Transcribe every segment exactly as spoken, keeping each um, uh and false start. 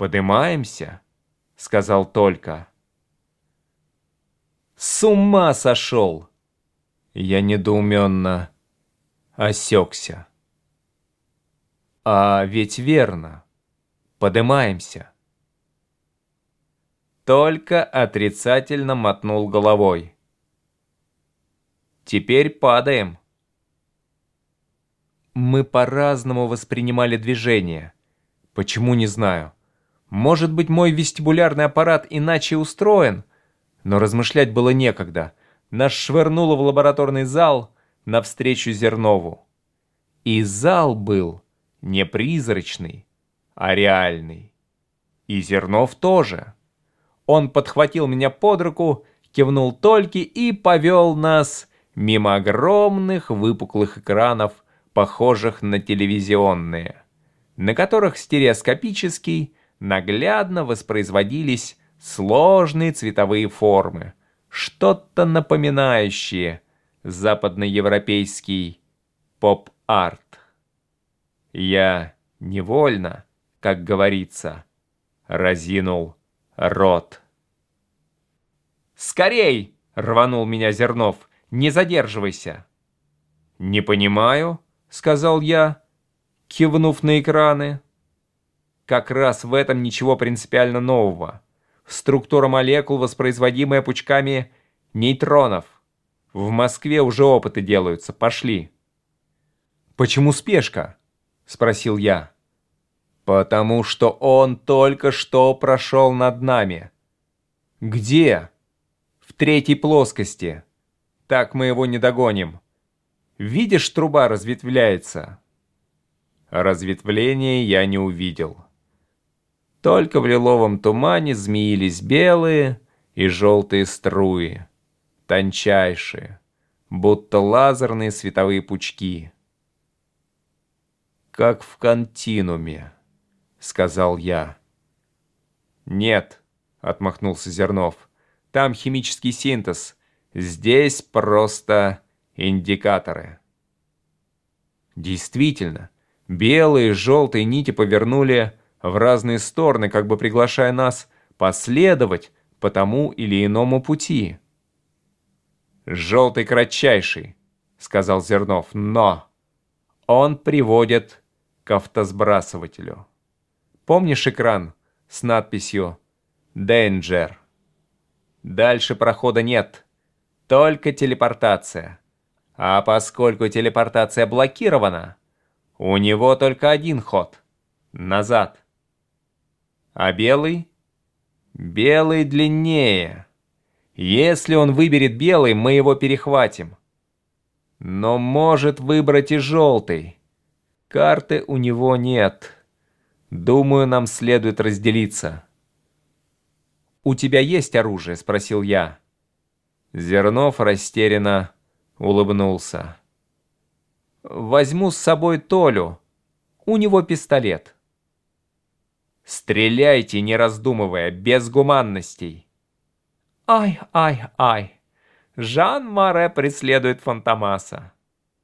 «Подымаемся?» — сказал только. «С ума сошел!» Я недоуменно осекся. «А ведь верно. Подымаемся». Только отрицательно мотнул головой. «Теперь падаем». Мы по-разному воспринимали движение. Почему, не знаю. Может быть, мой вестибулярный аппарат иначе устроен, но размышлять было некогда. Нас швырнуло в лабораторный зал навстречу Зернову. И зал был не призрачный, а реальный. И Зернов тоже. Он подхватил меня под руку, кивнул Тольке и повел нас мимо огромных выпуклых экранов, похожих на телевизионные, на которых стереоскопически наглядно воспроизводились сложные цветовые формы, что-то напоминающее западноевропейский поп-арт. Я невольно, как говорится, разинул рот. «Скорей!» — рванул меня Зернов. «Не задерживайся!» «Не понимаю», — сказал я, кивнув на экраны. Как раз в этом ничего принципиально нового. Структура молекул, воспроизводимая пучками нейтронов. В Москве уже опыты делаются. Пошли. «Почему спешка?» — спросил я. «Потому что он только что прошел над нами». «Где?» «В третьей плоскости. Так мы его не догоним. Видишь, труба разветвляется?» Разветвления я не увидел. Только в лиловом тумане змеились белые и желтые струи, тончайшие, будто лазерные световые пучки. «Как в континууме», — сказал я. «Нет», — отмахнулся Зернов, — «там химический синтез, здесь просто индикаторы». Действительно, белые и желтые нити повернули в разные стороны, как бы приглашая нас последовать по тому или иному пути. «Желтый кратчайший», — сказал Зернов, — «но он приводит к автосбрасывателю. Помнишь экран с надписью «Danger»? Дальше прохода нет, только телепортация. А поскольку телепортация блокирована, у него только один ход — назад. А белый? Белый длиннее. Если он выберет белый, мы его перехватим. Но может выбрать и желтый. Карты у него нет. Думаю, нам следует разделиться». «У тебя есть оружие?» — спросил я. Зернов растерянно улыбнулся. «Возьму с собой Толю. У него пистолет». «Стреляйте, не раздумывая, без гуманностей». «Ай, ай, ай. Жан Море преследует Фантомаса».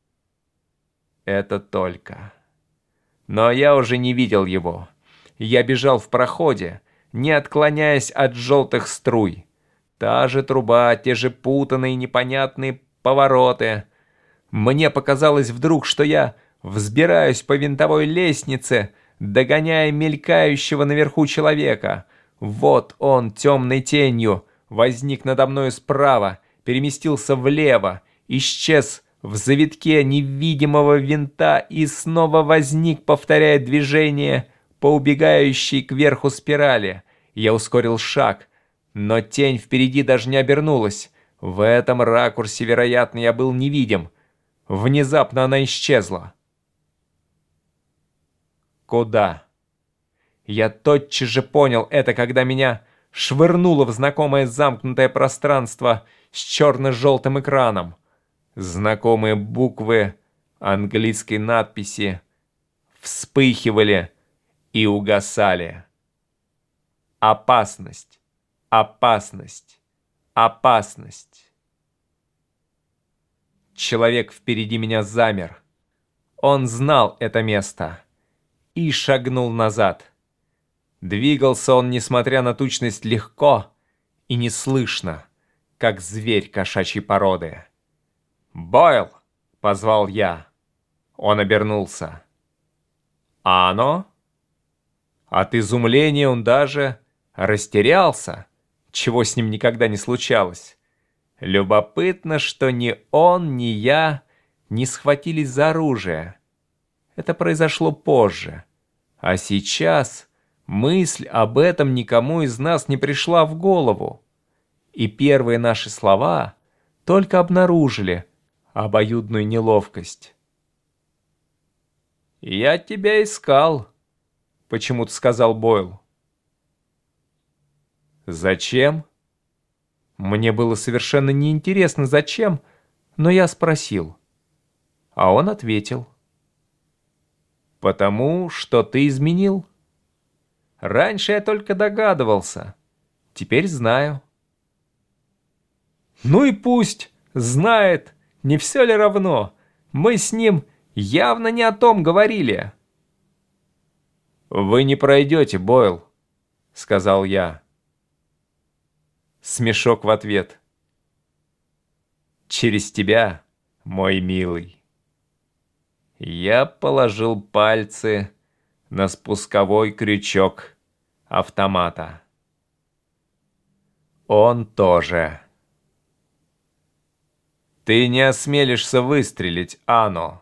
Это только. Но я уже не видел его. Я бежал в проходе, не отклоняясь от желтых струй. Та же труба, те же путанные непонятные повороты. Мне показалось вдруг, что я взбираюсь по винтовой лестнице, догоняя мелькающего наверху человека. Вот он темной тенью возник надо мною справа, переместился влево, исчез в завитке невидимого винта и снова возник, повторяя движение по убегающей кверху спирали. Я ускорил шаг, но тень впереди даже не обернулась. В этом ракурсе, вероятно, я был невидим. Внезапно она исчезла. Куда? Я тотчас же понял это, когда меня швырнуло в знакомое замкнутое пространство с черно-желтым экраном. Знакомые буквы английской надписи вспыхивали и угасали. Опасность, опасность, опасность. Человек впереди меня замер. Он знал это место и шагнул назад. Двигался он, несмотря на тучность, легко и неслышно, как зверь кошачьей породы. «Бойл!» — позвал я. Он обернулся. «А оно?» От изумления он даже растерялся, чего с ним никогда не случалось. Любопытно, что ни он, ни я не схватились за оружие. Это произошло позже. А сейчас мысль об этом никому из нас не пришла в голову. И первые наши слова только обнаружили обоюдную неловкость. «Я тебя искал», — почему-то сказал Бойл. «Зачем?» Мне было совершенно неинтересно, зачем, но я спросил. А он ответил. «Потому что ты изменил. Раньше я только догадывался, теперь знаю». «Ну и пусть, знает, не все ли равно? Мы с ним явно не о том говорили». «Вы не пройдете, Бойл», — сказал я. Смешок в ответ. «Через тебя, мой милый». Я положил пальцы на спусковой крючок автомата. Он тоже. «Ты не осмелишься выстрелить, Ано.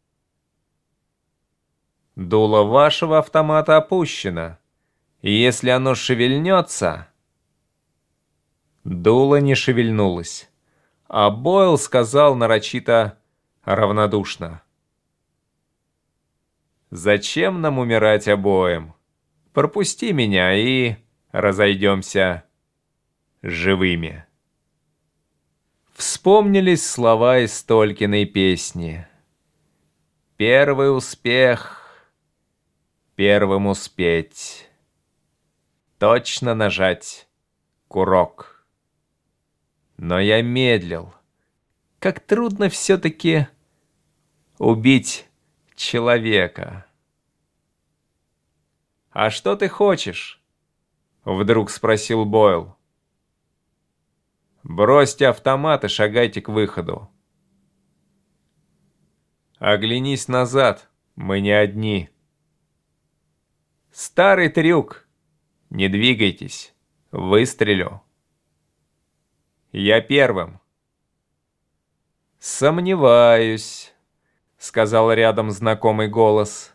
Дуло вашего автомата опущено, и если оно шевельнется...» Дуло не шевельнулось, а Бойл сказал нарочито равнодушно. «Зачем нам умирать обоим? Пропусти меня и разойдемся живыми». Вспомнились слова из Толкиной песни. «Первый успех, первым успеть, точно нажать курок». Но я медлил. Как трудно все-таки убить человека. «А что ты хочешь?» — вдруг спросил Бойл. «Бросьте автомат и шагайте к выходу. Оглянись назад, мы не одни. Старый трюк. Не двигайтесь, выстрелю. Я первым». «Сомневаюсь», — сказал рядом знакомый голос.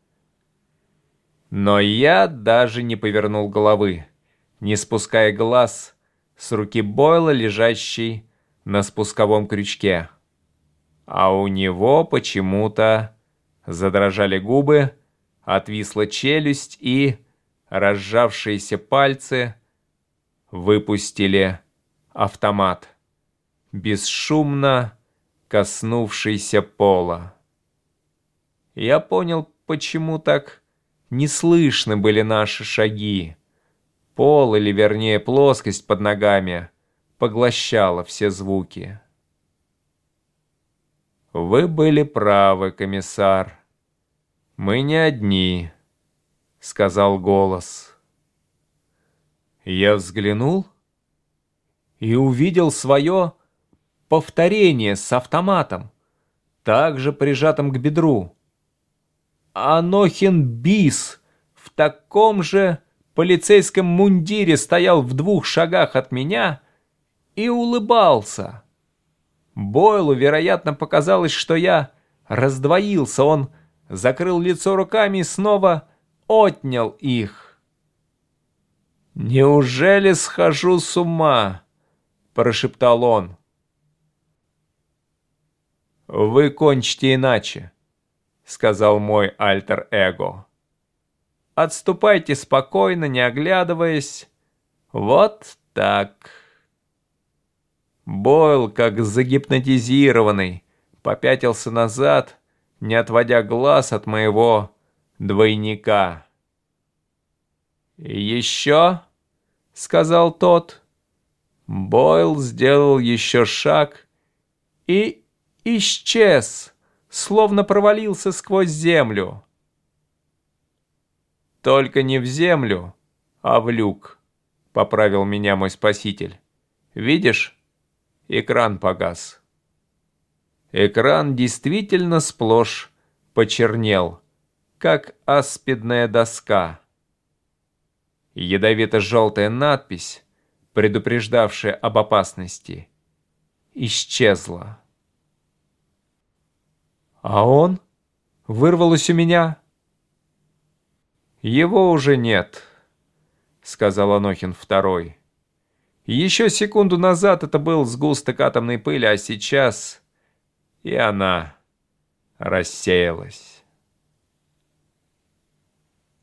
Но я даже не повернул головы, не спуская глаз с руки Бойла, лежащей на спусковом крючке. А у него почему-то задрожали губы, отвисла челюсть и разжавшиеся пальцы выпустили автомат, бесшумно коснувшийся пола. Я понял, почему так неслышны были наши шаги. Пол, или вернее плоскость под ногами, поглощала все звуки. «Вы были правы, комиссар. Мы не одни», — сказал голос. Я взглянул и увидел свое повторение с автоматом, также прижатым к бедру. Анохин Бис в таком же полицейском мундире стоял в двух шагах от меня и улыбался. Бойлу, вероятно, показалось, что я раздвоился. Он закрыл лицо руками и снова отнял их. «Неужели схожу с ума?» — прошептал он. «Вы кончите иначе», — сказал мой альтер-эго. «Отступайте спокойно, не оглядываясь. Вот так». Бойл, как загипнотизированный, попятился назад, не отводя глаз от моего двойника. «Еще?» — сказал тот. Бойл сделал еще шаг и исчез, словно провалился сквозь землю. «Только не в землю, а в люк», — поправил меня мой спаситель. «Видишь, экран погас». Экран действительно сплошь почернел, как аспидная доска. Ядовито-желтая надпись, предупреждавшая об опасности, исчезла. «А он?» — вырвалось у меня. «Его уже нет», — сказал Анохин второй. «Еще секунду назад это был сгусток атомной пыли, а сейчас и она рассеялась».